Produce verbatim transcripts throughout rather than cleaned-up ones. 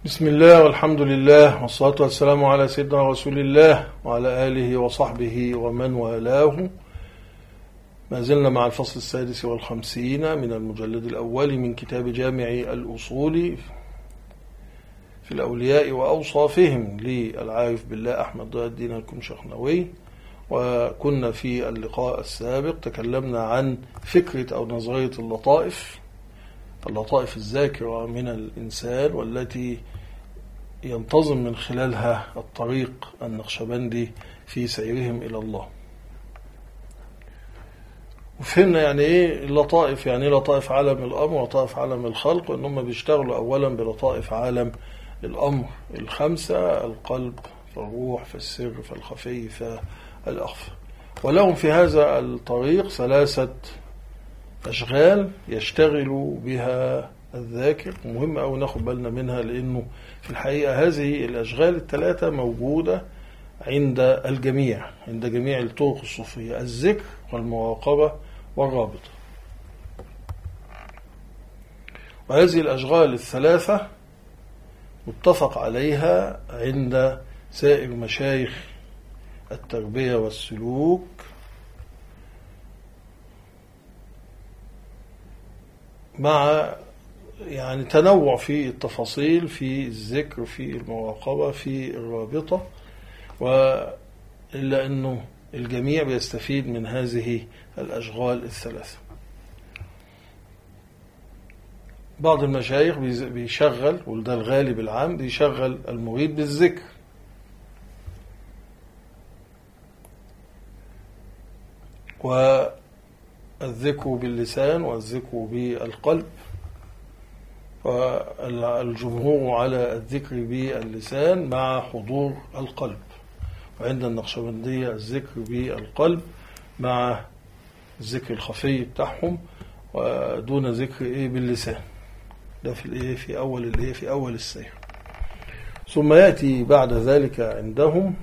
بسم الله والحمد لله والصلاة والسلام على سيدنا رسول الله وعلى آله وصحبه ومن والاه. ما زلنا مع الفصل السادس والخمسين من المجلد الأول من كتاب جامع الأصول في الأولياء وأوصافهم للعارف بالله أحمد ضياء الدين الكمشخنوي. وكنا في اللقاء السابق تكلمنا عن فكرة أو نظرية اللطائف اللطائف الذاكرة من الإنسان، والتي ينتظم من خلالها الطريق النقشبندي في سيرهم إلى الله. وفهمنا يعني إيه اللطائف، يعني إيه لطائف عالم الأمر ولطائف عالم الخلق، وإنهم بيشتغلوا أولا بلطائف عالم الأمر الخمسة: القلب، فالروح، فالسر، فالخفي، فالأخفى. ولهم في هذا الطريق ثلاثة أشغال يشتغل بها الذاكر، مهم أو ناخد بالنا منها، لأنه في الحقيقة هذه الأشغال الثلاثة موجودة عند الجميع، عند جميع الطرق الصوفية: الذكر والمراقبة والرابطة. وهذه الأشغال الثلاثة متفق عليها عند سائر مشايخ التربية والسلوك، مع يعني تنوع في التفاصيل في الذكر، في المراقبة، في الرابطة، وإلا أنه الجميع بيستفيد من هذه الأشغال الثلاثة. بعض المشايخ بيشغل، وده الغالب العام، بيشغل المريد بالذكر، والذكر باللسان والذكر بالقلب، والجمهور على الذكر باللسان مع حضور القلب. وعند النقشبندية الذكر بالقلب مع الذكر الخفي بتاعهم، ودون ذكر ايه باللسان. ده في الايه في اول الايه في اول السير. ثم ياتي بعد ذلك عندهم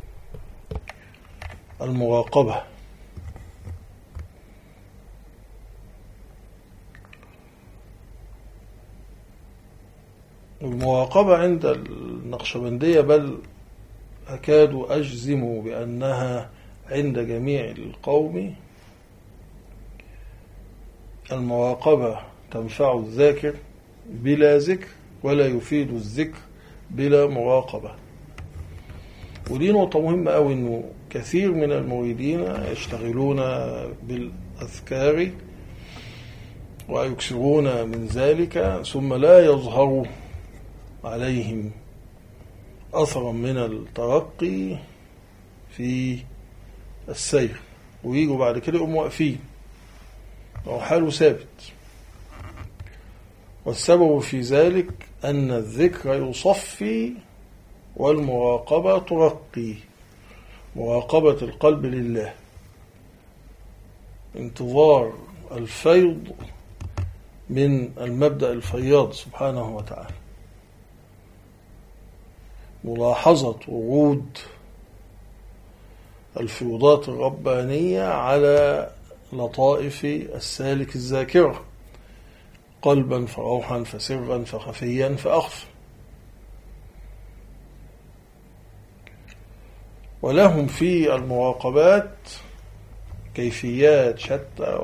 المراقبة. المراقبة عند النقشبندية بل أكاد أجزم بأنها عند جميع القوم. المراقبة تنفع الذاكر بلا ذكر، ولا يفيد الذكر بلا مراقبة. ودي نقطة مهمة أوي، إنه كثير من المريدين يشتغلون بالأذكار ويكسرون من ذلك، ثم لا يظهر عليهم أثرا من الترقي في السير، ويجوا بعد كده يقوموا واقفين أو حاله ثابت. والسبب في ذلك أن الذكر يصفي والمراقبة ترقي. مراقبة القلب لله، انتظار الفيض من المبدأ الفياض سبحانه وتعالى، ملاحظة ورود الفيوضات الربانية على لطائف السالك الذاكرة، قلبا فروحا فسرا فخفيا فأخفى. ولهم في المراقبات كيفيات شتى،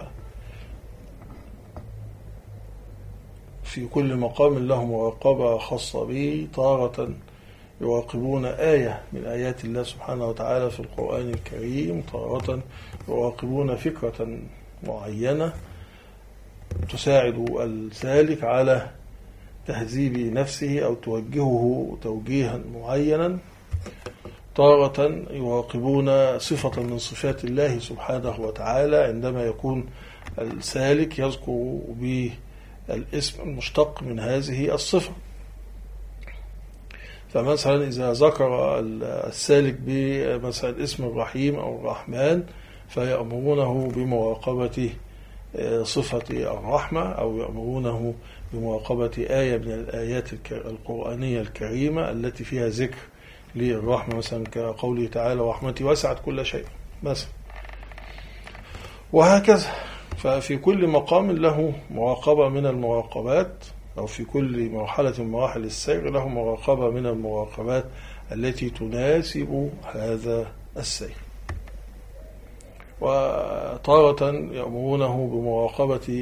وفي كل مقام له مراقبة خاصة به. تارة يراقبون آية من آيات الله سبحانه وتعالى في القرآن الكريم، تارة يراقبون فكرة معينة تساعد السالك على تهذيب نفسه أو توجهه توجيها معينا. تارة يراقبون صفة من صفات الله سبحانه وتعالى، عندما يكون السالك يذكر بالاسم المشتق من هذه الصفة. فمثلا إذا ذكر السالك بمثلا اسم الرحيم أو الرحمن، فيأمرونه بمراقبة صفة الرحمة، أو يأمرونه بمراقبة آية من الآيات القرآنية الكريمة التي فيها ذكر للرحمة، مثلا كقوله تعالى: ورحمتي وسعت كل شيء مثلا. وهكذا، ففي كل مقام له مراقبة من المراقبات، أو في كل مرحلة من مراحل السير له مراقبة من المراقبات التي تناسب هذا السير. وتارة يأمرونه بمراقبة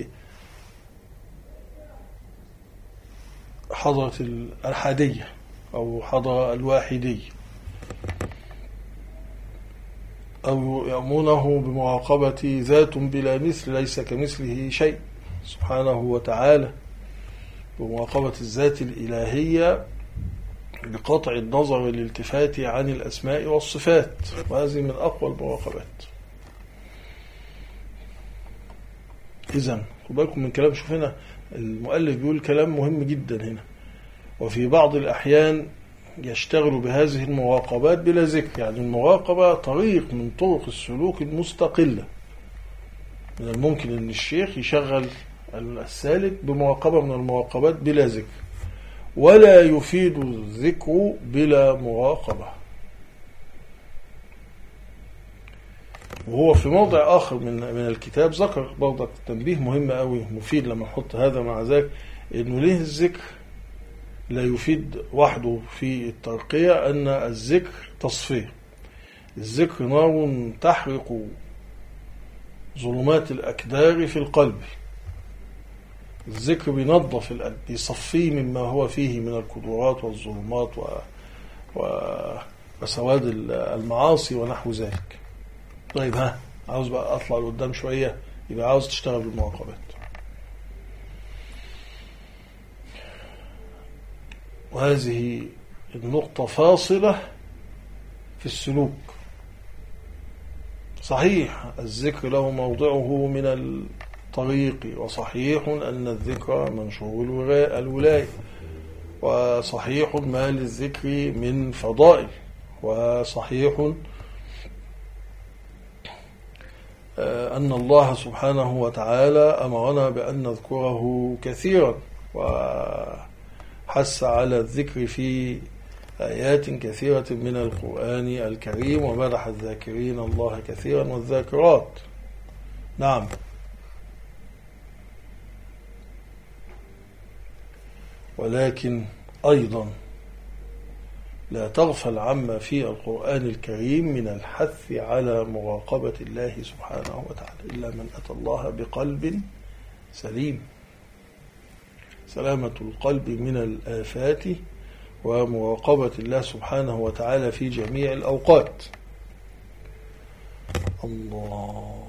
حضرة الأحادية أو حضرة الواحدية، أو يأمرونه بمراقبة ذات بلا مثل ليس كمثله شيء سبحانه وتعالى، بمراقبة الذات الإلهية بقطع النظر والالتفات عن الأسماء والصفات، وهذه من أقوى المراقبات. إذن خد بالكم من كلام، شوف هنا المؤلف بيقول كلام مهم جدا هنا. وفي بعض الأحيان يشتغل بهذه المراقبات بلا ذكر، يعني المراقبة طريق من طرق السلوك المستقلة. من الممكن أن الشيخ يشغل السالك بمراقبة من المراقبات بلا ذكر، ولا يفيد الذكر بلا مراقبة. وهو في موضع آخر من من الكتاب ذكر برضك تنبيه مهم قوي مفيد لما نحط هذا مع ذاك، إنه ليه الذكر لا يفيد وحده في الترقية، أن الذكر تصفية. الذكر نار تحرق ظلمات الأكدار في القلب. الذكر بينظف القلب، يصفيه مما هو فيه من الكدورات والظلمات و... و... وسواد المعاصي ونحو ذلك. طيب ها، عاوز بقى أطلع لقدام شوية، يبقى عاوز تشتغل بالمراقبات. وهذه النقطة فاصلة في السلوك. صحيح الذكر له موضعه من الطريق، وصحيح أن الذكر منشور الولاية، وصحيح ما للذكر من فضائل، وصحيح أن الله سبحانه وتعالى أمرنا بأن نذكره كثيرا، وحث على الذكر في آيات كثيرة من القرآن الكريم، ومدح الذاكرين الله كثيرا والذاكرات. نعم. ولكن أيضا لا تغفل عما في القرآن الكريم من الحث على مراقبة الله سبحانه وتعالى، إلا من أتى الله بقلب سليم. سلامة القلب من الآفات ومراقبة الله سبحانه وتعالى في جميع الأوقات. الله.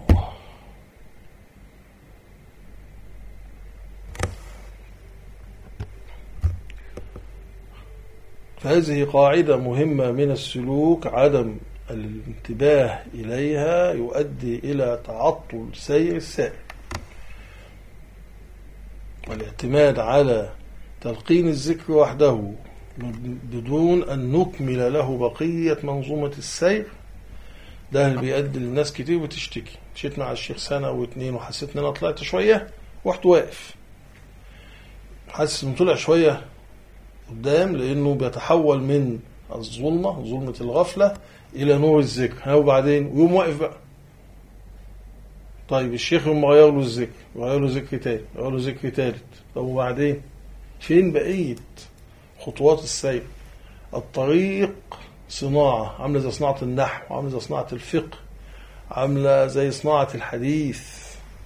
فهذه قاعدة مهمة من السلوك، عدم الانتباه إليها يؤدي إلى تعطل سير السائر، والاعتماد على تلقين الذكر وحده بدون أن نكمل له بقية منظومة السير. ده اللي بيؤدي للناس كتير بتشتكي، مشيت مع الشيخ سنة واتنين وحسيت ان انا طلعت شوية ورحت واقف، حاسس انه طلع شوية قدام، لانه بيتحول من الظلمة ظلمة الغفلة الى نور الذكر. ها وبعدين ويوم واقف بقى. طيب الشيخ يوم غير له الذكر، غير له ذكر تاني، غير له ذكر تالت. طب وبعدين فين بقية خطوات السير؟ الطريق صناعة، عاملة زي صناعة النحو، عاملة زي صناعة الفقه، عاملة زي صناعة الحديث،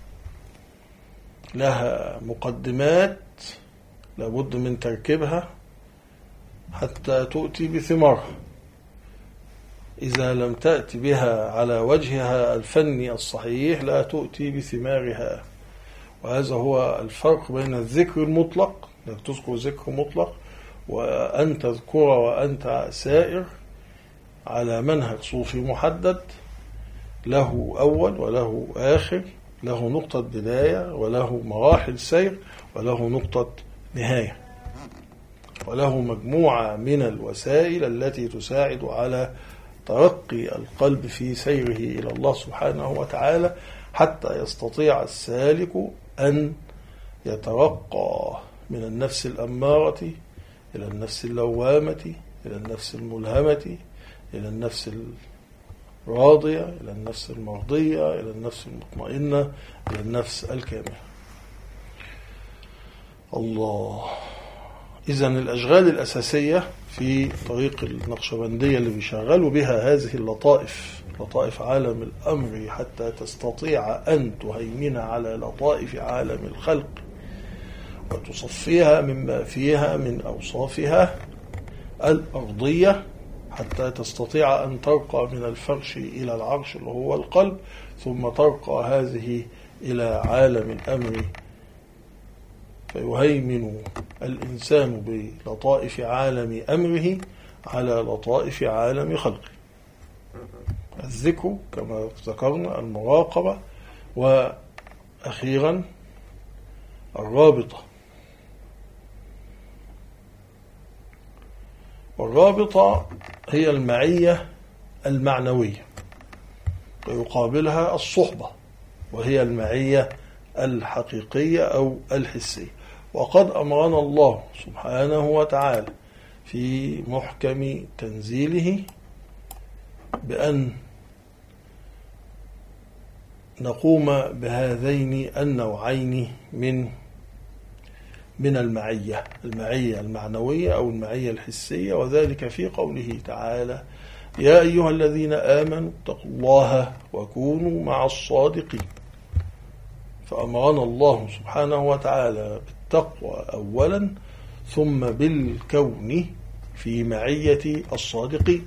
لها مقدمات لابد من تركيبها حتى تؤتي بثمارها. إذا لم تأتي بها على وجهها الفني الصحيح لا تؤتي بثمارها. وهذا هو الفرق بين الذكر المطلق، انك تذكر ذكر مطلق، وأن تذكر وأنت سائر على منهج صوفي محدد، له أول وله آخر، له نقطة بداية وله مراحل سير وله نقطة نهاية، وله مجموعة من الوسائل التي تساعد على ترقي القلب في سيره إلى الله سبحانه وتعالى، حتى يستطيع السالك أن يترقى من النفس الأمارة إلى النفس اللوامة، إلى النفس الملهمة، إلى النفس الراضية، إلى النفس المرضية، إلى النفس المطمئنة، إلى النفس الكاملة. الله. إذن الأشغال الأساسية في طريق النقشبندية اللي بيشغلوا بها هذه اللطائف، لطائف عالم الأمر، حتى تستطيع أن تهيمن على لطائف عالم الخلق وتصفيها مما فيها من أوصافها الأرضية، حتى تستطيع أن ترقى من الفرش إلى العرش اللي هو القلب، ثم ترقى هذه إلى عالم الأمر، فيهيمن الإنسان بلطائف عالم أمره على لطائف عالم خلقه. الذكر كما ذكرنا، المراقبة، وأخيرا الرابطة. والرابطة هي المعية المعنوية، ويقابلها الصحبة وهي المعية الحقيقية أو الحسية. وقد أمرنا الله سبحانه وتعالى في محكم تنزيله بأن نقوم بهذين النوعين من من المعية، المعية المعنوية أو المعية الحسية، وذلك في قوله تعالى: يا أيها الذين آمنوا اتقوا الله وكونوا مع الصادقين. فأمرنا الله سبحانه وتعالى بالتقوى أولا، ثم بالكون في معية الصادقين.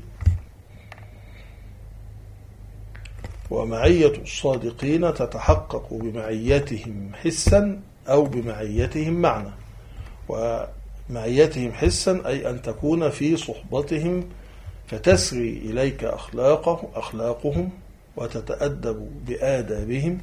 ومعية الصادقين تتحقق بمعيتهم حسا أو بمعيتهم معنى. ومعيتهم حسا أي أن تكون في صحبتهم فتسري إليك أخلاقه أخلاقهم وتتأدب بآدابهم.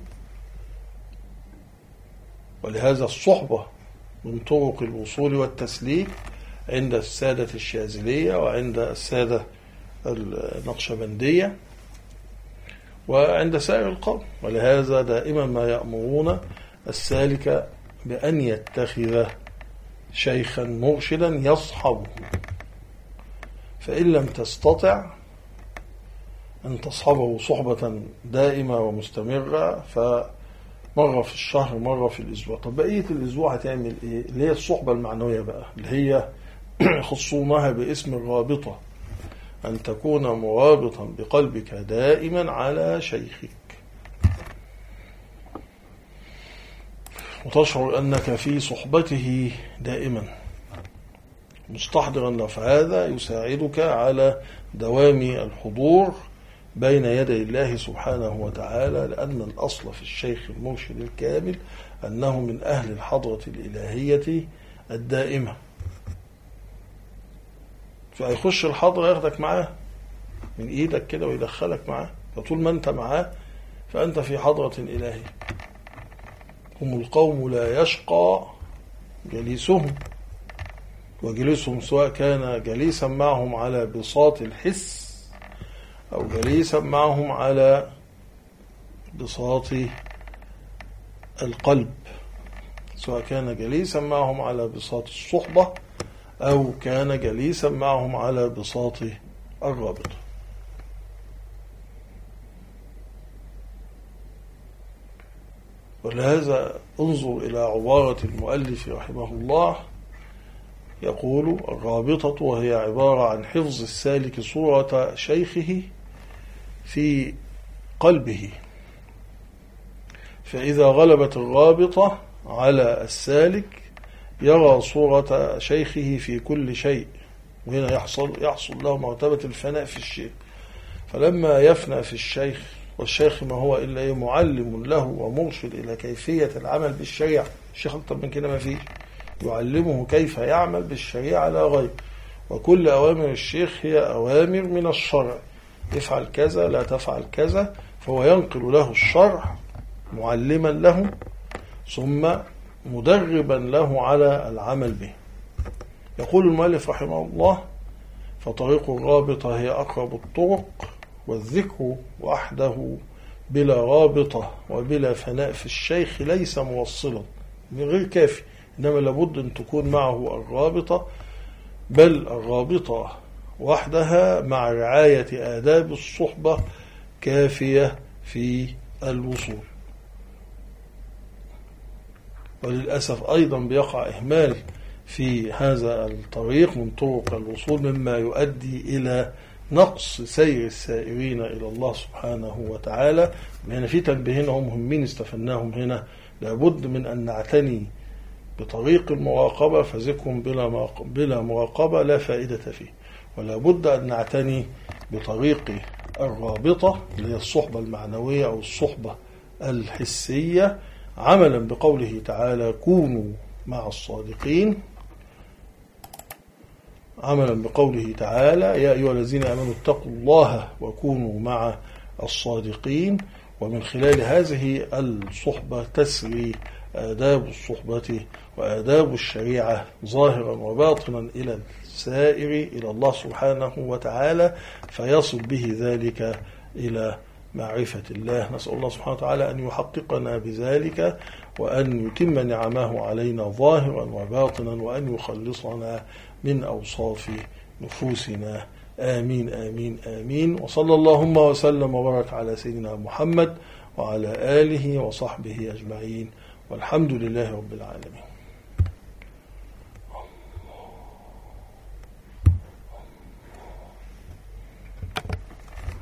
ولهذا الصحبة من طرق الوصول والتسليك عند السادة الشاذلية وعند السادة النقشبندية وعند سائر القوم. ولهذا دائما ما يأمرون السالك بأن يتخذ شيخا مرشدا يصحبه، فإن لم تستطع أن تصحبه صحبة دائمة ومستمرة فمرة في الشهر، مرة في الأسبوع. طب بقية الأسبوع هتعمل إيه؟ اللي هي الصحبة المعنوية بقى، اللي هي يخصونها باسم الرابطة، أن تكون مرابطا بقلبك دائما على شيخك، وتشعر أنك في صحبته دائما مستحضرا له. فهذا يساعدك على دوام الحضور بين يدي الله سبحانه وتعالى، لأن الأصل في الشيخ المرشد الكامل أنه من أهل الحضرة الإلهية الدائمة، فيخش الحضرة ياخدك معاه من إيدك كده ويدخلك معاه، فطول ما أنت معاه فأنت في حضرة إلهية. هم القوم لا يشقى جليسهم، وجليسهم سواء كان جليسا معهم على بساط الحس أو جليسا معهم على بساط القلب، سواء كان جليسا معهم على بساط الصحبة أو كان جليسا معهم على بساط الرابطة. ولهذا انظر إلى عبارة المؤلف رحمه الله، يقول: الرابطة وهي عبارة عن حفظ السالك صورة شيخه في قلبه، فإذا غلبت الرابطة على السالك يرى صورة شيخه في كل شيء، وهنا يحصل, يحصل له مرتبة الفناء في الشيخ. فلما يفنى في الشيخ، والشيخ ما هو إلا معلم له ومرشد إلى كيفية العمل بالشريعة، الشيخ أكتر من كده ما فيه، يعلمه كيف يعمل بالشريعة لا غير. وكل أوامر الشيخ هي أوامر من الشرع، افعل كذا لا تفعل كذا، فهو ينقل له الشرع معلما له ثم مدربا له على العمل به. يقول المؤلف رحمه الله: فطريق الرابطة هي أقرب الطرق، والذكر وحده بلا رابطة وبلا فناء في الشيخ ليس موصلا، من غير كافي، إنما لابد أن تكون معه الرابطة، بل الرابطة وحدها مع رعاية آداب الصحبة كافية في الوصول. وللأسف أيضا بيقع إهمال في هذا الطريق من طرق الوصول، مما يؤدي إلى نقص سير السائرين إلى الله سبحانه وتعالى. هنا في تنبيهين مهمين استفدناهم هنا. لابد من أن نعتني بطريق المراقبة، فذكر بلا بلا مراقبة لا فائدة فيه، ولا بد أن نعتني بطريق الرابطة اللي هي الصحبة المعنوية أو الصحبة الحسية، عملا بقوله تعالى كونوا مع الصادقين، عملا بقوله تعالى يا أيها الذين آمنوا اتقوا الله وكونوا مع الصادقين. ومن خلال هذه الصحبة تسري آداب الصحبة وآداب الشريعة ظاهرا وباطنا إلى السائر إلى الله سبحانه وتعالى، فيصل به ذلك إلى معرفة الله. نسأل الله سبحانه وتعالى أن يحققنا بذلك، وأن يتم نعمه علينا ظاهرا وباطنا، وأن يخلصنا من أوصاف نفوسنا. آمين آمين آمين. وصلى اللهم وسلم وبارك على سيدنا محمد وعلى آله وصحبه أجمعين، والحمد لله رب العالمين.